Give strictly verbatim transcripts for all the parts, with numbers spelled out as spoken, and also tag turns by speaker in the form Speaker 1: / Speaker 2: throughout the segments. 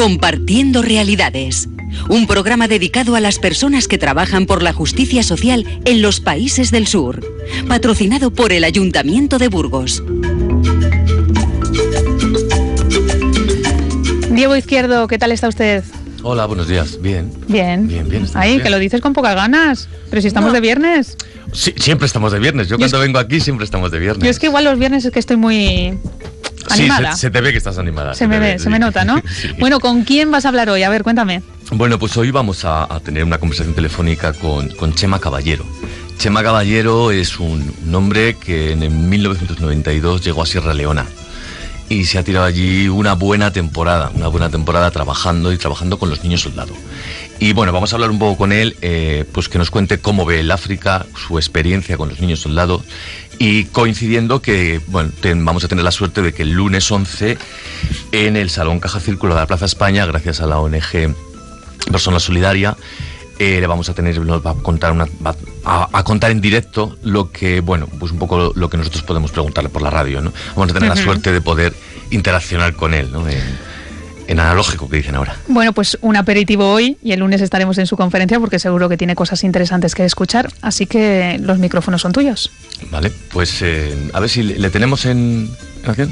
Speaker 1: Compartiendo Realidades, un programa dedicado a las personas que trabajan por la justicia social en los países del sur, patrocinado por el Ayuntamiento de Burgos.
Speaker 2: Diego Izquierdo, ¿qué tal está usted?
Speaker 3: Hola, buenos días. Bien.
Speaker 2: Bien.
Speaker 3: Bien, bien.
Speaker 2: Ay,
Speaker 3: bien.
Speaker 2: que lo dices con pocas ganas. Pero si estamos no. de viernes.
Speaker 3: Sí, siempre estamos de viernes. Yo, Yo cuando es... vengo aquí siempre estamos de viernes.
Speaker 2: Yo es que igual los viernes es que estoy muy animada.
Speaker 3: Sí, se, se te ve que estás animada.
Speaker 2: Se, se me ve, ve, se sí. me nota, ¿no? Sí. Bueno, ¿con quién vas a hablar hoy? A ver, cuéntame.
Speaker 3: Bueno, pues hoy vamos a, a tener una conversación telefónica con, con Chema Caballero. Chema Caballero es un, un hombre que en mil novecientos noventa y dos llegó a Sierra Leona. Y se ha tirado allí una buena temporada, una buena temporada trabajando y trabajando con los niños soldados. Y bueno, vamos a hablar un poco con él, eh, pues que nos cuente cómo ve el África, su experiencia con los niños soldados, y coincidiendo que, bueno, ten, vamos a tener la suerte de que el lunes once, en el Salón Caja Círculo de la Plaza España, gracias a la O N G Persona Solidaria, Eh, le vamos a tener, nos va a contar una, va a, a contar en directo lo que, bueno, pues un poco lo, lo que nosotros podemos preguntarle por la radio, ¿no? Vamos a tener uh-huh. la suerte de poder interaccionar con él, ¿no? En, en analógico, que dicen ahora.
Speaker 2: Bueno, pues un aperitivo hoy y el lunes estaremos en su conferencia porque seguro que tiene cosas interesantes que escuchar, así que los micrófonos son tuyos.
Speaker 3: Vale, pues eh, a ver si le, le tenemos en... ¿en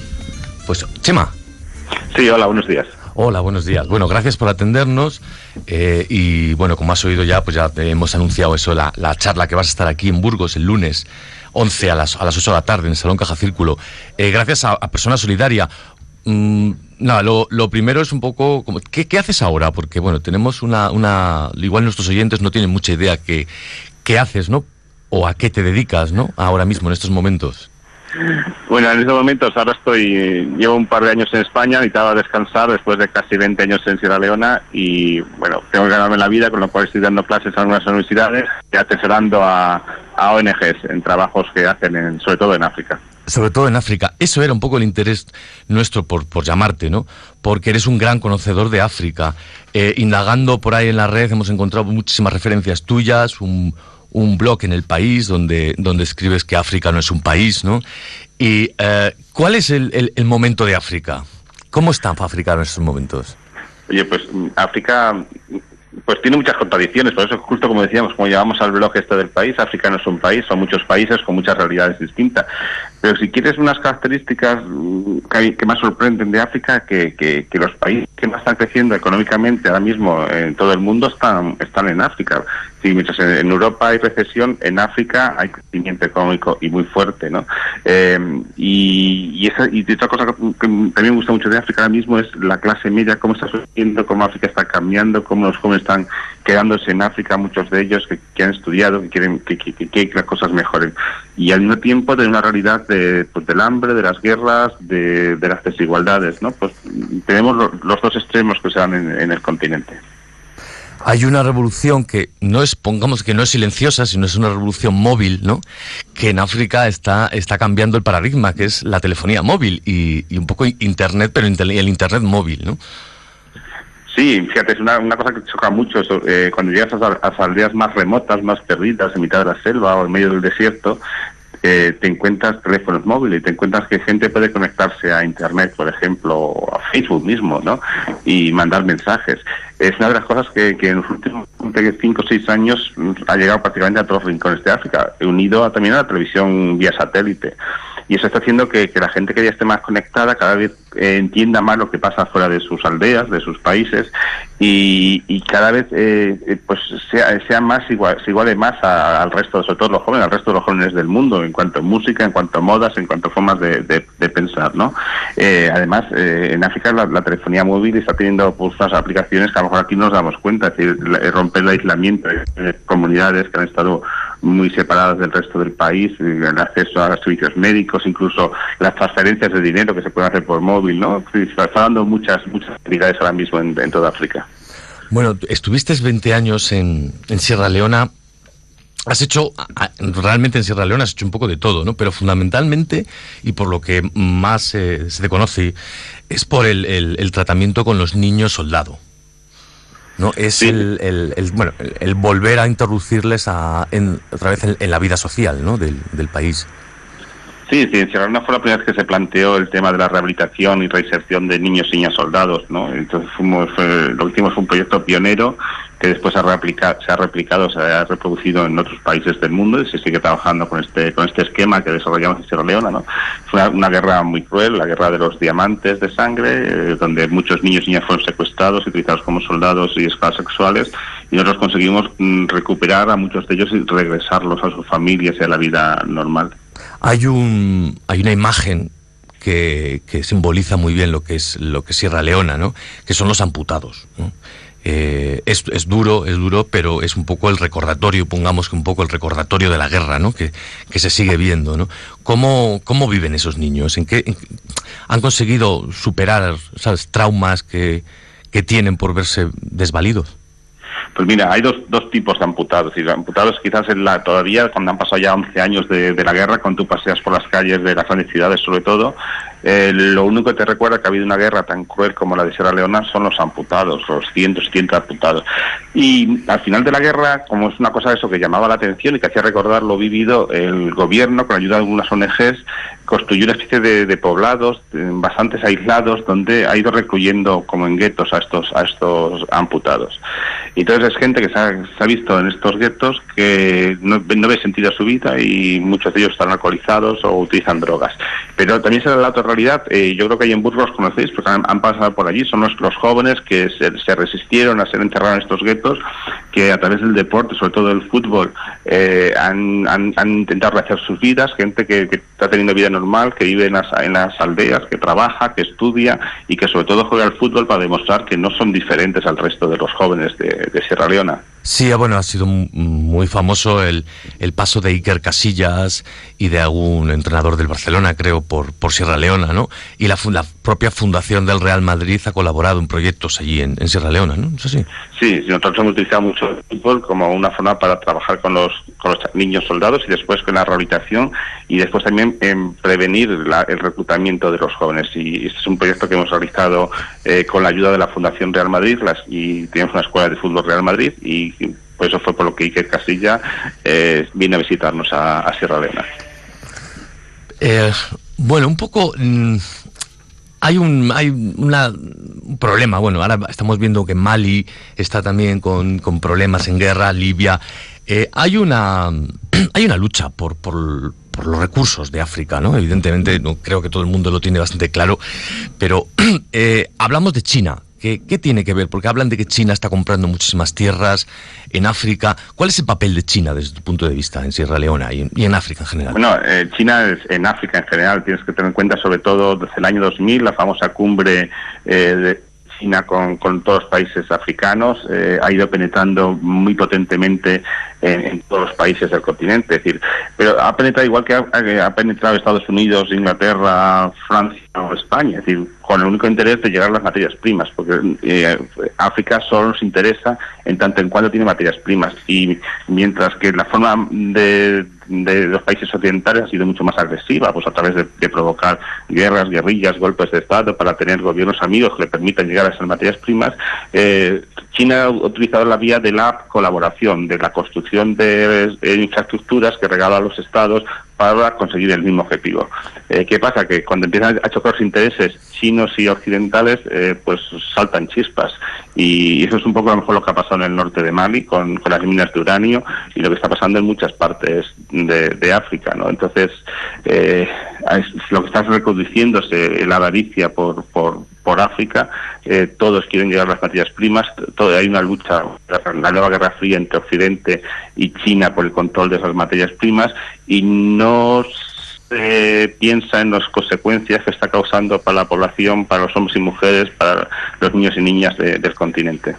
Speaker 3: Pues, Chema.
Speaker 4: Sí, hola, buenos días.
Speaker 3: Hola, buenos días. Bueno, gracias por atendernos eh, y bueno, como has oído ya, pues ya hemos anunciado eso, la, la charla que vas a estar aquí en Burgos el lunes once a las, a las ocho de la tarde en el Salón Caja Círculo, eh, gracias a, a Persona Solidaria. Mm, nada, lo, lo primero es un poco, como, ¿qué, ¿qué haces ahora? Porque bueno, tenemos una, una, igual nuestros oyentes no tienen mucha idea qué, qué haces, ¿no? O a qué te dedicas, ¿no? Ahora mismo, en estos momentos.
Speaker 4: Bueno, en estos momentos ahora estoy, llevo un par de años en España, necesitaba descansar después de casi veinte años en Sierra Leona y bueno, tengo que ganarme la vida, con lo cual estoy dando clases en algunas universidades y asesorando a, a O N Ges en trabajos que hacen en, sobre todo en África.
Speaker 3: Sobre todo en África. Eso era un poco el interés nuestro por, por llamarte, ¿no? Porque eres un gran conocedor de África. Eh, indagando por ahí en la red hemos encontrado muchísimas referencias tuyas, un... un blog en El País donde, donde escribes que África no es un país, ¿no? Y eh, ¿cuál es el, el, el momento de África? ¿Cómo está África en estos momentos?
Speaker 4: Oye, pues África pues tiene muchas contradicciones, por eso justo como decíamos, como llamamos al blog este del país, África no es un país, son muchos países con muchas realidades distintas. Pero si quieres unas características que, que más sorprenden de África, que, que, que los países que más están creciendo económicamente ahora mismo en todo el mundo están, están en África. Sí, mientras en Europa hay recesión, en África hay crecimiento económico y muy fuerte, ¿no? Eh, y, y, esa, y otra cosa que, que también me gusta mucho de África ahora mismo es la clase media, cómo está surgiendo, cómo África está cambiando, cómo los jóvenes están quedándose en África, muchos de ellos que, que han estudiado, que quieren que, que, que, que las cosas mejoren. Y al mismo tiempo de una realidad de, pues, del hambre, de las guerras, de, de las desigualdades, ¿no? Pues tenemos lo, los dos extremos que se dan en, en el continente.
Speaker 3: Hay una revolución que no es, pongamos que no es silenciosa, sino es una revolución móvil, ¿no? Que en África está, está cambiando el paradigma, que es la telefonía móvil y, y un poco internet, pero el internet móvil, ¿no?
Speaker 4: Sí, fíjate, es una, una cosa que choca mucho. Eso, eh, cuando llegas a, a las aldeas más remotas, más perdidas, en mitad de la selva o en medio del desierto, eh, te encuentras teléfonos móviles y te encuentras que gente puede conectarse a Internet, por ejemplo, o a Facebook mismo, ¿no? Y mandar mensajes. Es una de las cosas que, que en los últimos cinco o seis años ha llegado prácticamente a todos los rincones de África, unido a, también a la televisión vía satélite. Y eso está haciendo que, que la gente que ya esté más conectada cada vez eh, entienda más lo que pasa fuera de sus aldeas, de sus países, y, y cada vez eh, pues sea, sea más igual, se iguale más a, al resto, sobre todo los jóvenes, al resto de los jóvenes del mundo, en cuanto a música, en cuanto a modas, en cuanto a formas de, de, de pensar, ¿no? Eh, además, eh, en África la, la telefonía móvil está teniendo pues, unas aplicaciones que a lo mejor aquí no nos damos cuenta, es decir, romper el aislamiento de comunidades que han estado muy separadas del resto del país, el acceso a servicios médicos, incluso las transferencias de dinero que se pueden hacer por móvil, ¿no? Está dando muchas muchas actividades ahora mismo en, en toda África.
Speaker 3: Bueno, estuviste veinte años en, en Sierra Leona. Has hecho, realmente en Sierra Leona has hecho un poco de todo, ¿no? Pero fundamentalmente, y por lo que más eh, se te conoce, es por el, el, el tratamiento con los niños soldado, ¿no? Es sí. el, el, el, bueno, el, el volver a introducirles a, en, otra vez en, en la vida social, ¿no? del, del país.
Speaker 4: Sí, sí, en Sierra Leona fue la primera vez que se planteó el tema de la rehabilitación y reinserción de niños y niñas soldados, ¿no? Entonces fuimos, eh, lo que hicimos fue un proyecto pionero que después se ha, replica, se ha replicado, se ha reproducido en otros países del mundo y se sigue trabajando con este con este esquema que desarrollamos en Sierra Leona, ¿no? Fue una, una guerra muy cruel, la guerra de los diamantes de sangre, eh, donde muchos niños y niñas fueron secuestrados y utilizados como soldados y esclavos sexuales, y nosotros conseguimos mm, recuperar a muchos de ellos y regresarlos a sus familias y a la vida normal.
Speaker 3: Hay un hay una imagen que, que simboliza muy bien lo que es lo que es Sierra Leona, ¿no? Que son los amputados, ¿no? Eh, es, es duro, es duro, pero es un poco el recordatorio, pongamos que un poco el recordatorio de la guerra, ¿no? Que, que se sigue viendo, ¿no? ¿Cómo, cómo viven esos niños? ¿En qué en, han conseguido superar esas traumas que, que tienen por verse desvalidos?
Speaker 4: Pues mira, hay dos, dos tipos de amputados. Y amputados quizás en la todavía, cuando han pasado ya once años de, de la guerra, cuando tú paseas por las calles de las grandes ciudades sobre todo, eh, lo único que te recuerda que ha habido una guerra tan cruel como la de Sierra Leona son los amputados, los cientos y cientos de amputados. Y al final de la guerra, como es una cosa de eso que llamaba la atención y que hacía recordar lo vivido, el gobierno, con ayuda de algunas O N Ges, construyó una especie de, de poblados eh, bastantes aislados donde ha ido recluyendo como en guetos a estos a estos amputados. Y entonces es gente que se ha, se ha visto en estos guetos que no, no ve sentido a su vida y muchos de ellos están alcoholizados o utilizan drogas. Pero también se da la otra realidad, eh, yo creo que ahí en Burgos conocéis, porque han, han pasado por allí, son los, los jóvenes que se, se resistieron a ser encerrados en estos guetos, que a través del deporte, sobre todo del fútbol, eh, han, han, han intentado rehacer sus vidas, gente que, que está teniendo vida normal, que vive en las, en las aldeas, que trabaja, que estudia y que sobre todo juega al fútbol para demostrar que no son diferentes al resto de los jóvenes de, de Sierra Leona. Sí,
Speaker 3: bueno, ha sido muy famoso el, el paso de Iker Casillas y de algún entrenador del Barcelona, creo, por, por Sierra Leona, ¿no? Y la, la propia fundación del Real Madrid ha colaborado en proyectos allí en, en Sierra Leona, ¿no? ¿Es así?
Speaker 4: Sí, nosotros hemos utilizado mucho el fútbol como una forma para trabajar con los, con los niños soldados y después con la rehabilitación y después también en prevenir la, el reclutamiento de los jóvenes. Y este es un proyecto que hemos realizado eh, con la ayuda de la Fundación Real Madrid las, y tenemos una escuela de fútbol Real Madrid y pues eso fue por lo que Iker Casilla eh, vino a visitarnos a, a Sierra Leona.
Speaker 3: Eh, bueno, un poco... Mmm... Hay un hay una, un problema, bueno, ahora estamos viendo que Mali está también con, con problemas en guerra, Libia. Eh, hay una hay una lucha por, por, por los recursos de África, ¿no? Evidentemente, no creo que todo el mundo lo tiene bastante claro, pero eh, hablamos de China. ¿Qué, ¿Qué tiene que ver? Porque hablan de que China está comprando muchísimas tierras en África. ¿Cuál es el papel de China desde tu punto de vista en Sierra Leona y en, y en África en general?
Speaker 4: Bueno, eh, China es, en África en general, tienes que tener en cuenta sobre todo desde el año dos mil, la famosa cumbre eh, de China con, con todos los países africanos, eh, ha ido penetrando muy potentemente en, en todos los países del continente, es decir, pero ha penetrado igual que ha, ha penetrado Estados Unidos, Inglaterra, Francia o España, es decir, con el único interés de llegar a las materias primas, porque eh, África solo nos interesa en tanto en cuanto tiene materias primas, y mientras que la forma de, de los países occidentales ha sido mucho más agresiva, pues a través de, de provocar guerras, guerrillas, golpes de Estado para tener gobiernos amigos que le permitan llegar a esas materias primas, eh, China ha utilizado la vía de la colaboración, de la construcción de, de infraestructuras que regala a los estados para conseguir el mismo objetivo. Eh, ¿Qué pasa? Que cuando empiezan a chocar los intereses chinos y occidentales, eh, pues saltan chispas. Y eso es un poco a lo mejor lo que ha pasado en el norte de Mali con, con las minas de uranio y lo que está pasando en muchas partes de, de África, ¿no? Entonces, eh, es lo que está reproduciéndose la avaricia por, por, por África, eh, todos quieren llegar a las materias primas, todo, hay una lucha, la nueva Guerra Fría entre Occidente y China por el control de esas materias primas y no se piensa en las consecuencias que está causando para la población, para los hombres y mujeres, para los niños y niñas de, del continente.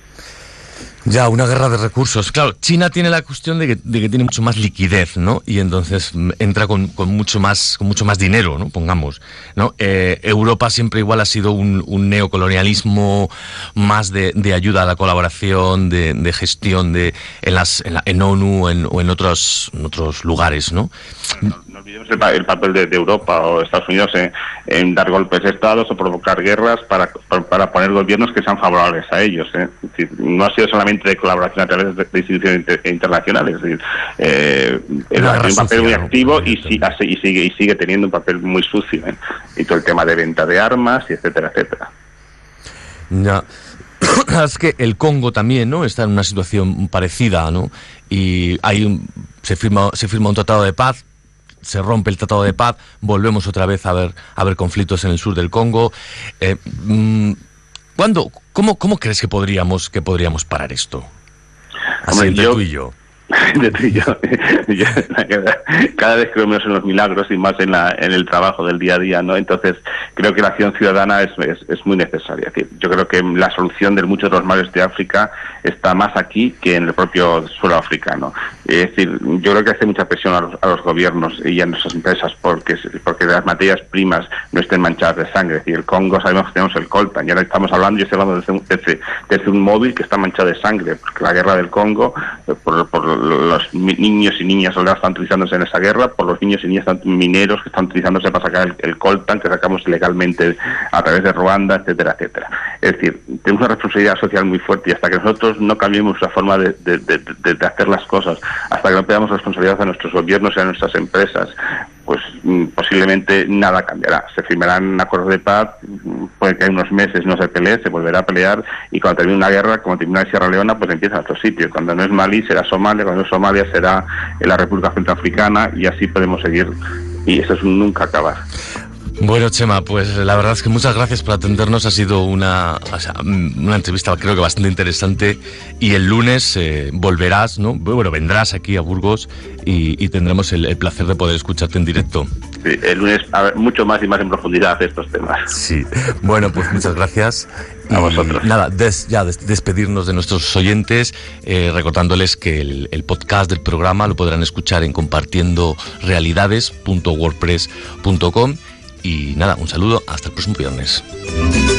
Speaker 3: Ya, una guerra de recursos. Claro, China tiene la cuestión de que, de que tiene mucho más liquidez, ¿no? Y entonces entra con, con mucho más con mucho más dinero, ¿no? Pongamos, ¿no? Eh, Europa siempre igual ha sido un, un neocolonialismo más de, de ayuda a la colaboración, de, de gestión de en las en, la, en ONU en, o en otros en otros lugares, ¿no?
Speaker 4: No, no olvidemos el, el papel de, de Europa o Estados Unidos en, en dar golpes de estados o provocar guerras para, para, para poner gobiernos que sean favorables a ellos, ¿eh? Es decir, no ha sido solamente igualmente de colaboración a través de, de instituciones inter, internacionales. Es decir, eh, tiene un papel muy activo y, si, y, sigue, y sigue teniendo un papel muy sucio, ¿eh? Y todo el tema de venta de armas, y etcétera, etcétera.
Speaker 3: Ya. Es que el Congo también, ¿no?, está en una situación parecida, ¿no? Y hay un, se firma se firma un tratado de paz, se rompe el tratado de paz, volvemos otra vez a ver a ver conflictos en el sur del Congo. Eh, ¿Cuándo, cómo, cómo crees que podríamos que podríamos parar esto? Así,
Speaker 4: Hombre,
Speaker 3: entre
Speaker 4: yo...
Speaker 3: tú y yo.
Speaker 4: de tú y yo. yo cada vez creo menos en los milagros y más en la en el trabajo del día a día, ¿no? Entonces creo que la acción ciudadana es, es, es muy necesaria. Es decir, yo creo que la solución de muchos de los males de África está más aquí que en el propio suelo africano. Es decir, yo creo que hace mucha presión a los, a los gobiernos y a nuestras empresas porque porque las materias primas no estén manchadas de sangre. Es decir, el Congo sabemos que tenemos el coltan y ahora estamos hablando, yo estoy hablando desde un, desde, desde un móvil que está manchado de sangre, porque la guerra del Congo, por, por los niños y niñas soldados están utilizándose en esa guerra, por los niños y niñas mineros que están utilizándose para sacar el, el coltan que sacamos legalmente a través de Ruanda, etcétera, etcétera. Es decir, tenemos una responsabilidad social muy fuerte y hasta que nosotros no cambiemos la forma de, de, de, de, de hacer las cosas, hasta que no pedamos responsabilidad a nuestros gobiernos y a nuestras empresas, pues mm, posiblemente nada cambiará. Se firmarán acuerdos de paz, puede que en unos meses no se pelee, se volverá a pelear y cuando termine una guerra, como termina en Sierra Leona, pues empieza a otro sitio. Cuando no es Malí será Somalia, cuando no es Somalia será en la República Centroafricana y así podemos seguir y eso es un nunca acabar.
Speaker 3: Bueno, Chema, pues la verdad es que muchas gracias por atendernos. Ha sido una, o sea, una entrevista creo que bastante interesante y el lunes eh, volverás, ¿no? Bueno, vendrás aquí a Burgos y, y tendremos el, el placer de poder escucharte en directo.
Speaker 4: Sí, el lunes a ver, mucho más y más en profundidad de estos temas.
Speaker 3: Sí, bueno, pues muchas gracias.
Speaker 4: A vosotros.
Speaker 3: Y nada, des, ya des, despedirnos de nuestros oyentes, eh, recordándoles que el, el podcast del programa lo podrán escuchar en compartiendo realidades punto wordpress punto com. Y nada, un saludo, hasta el próximo viernes.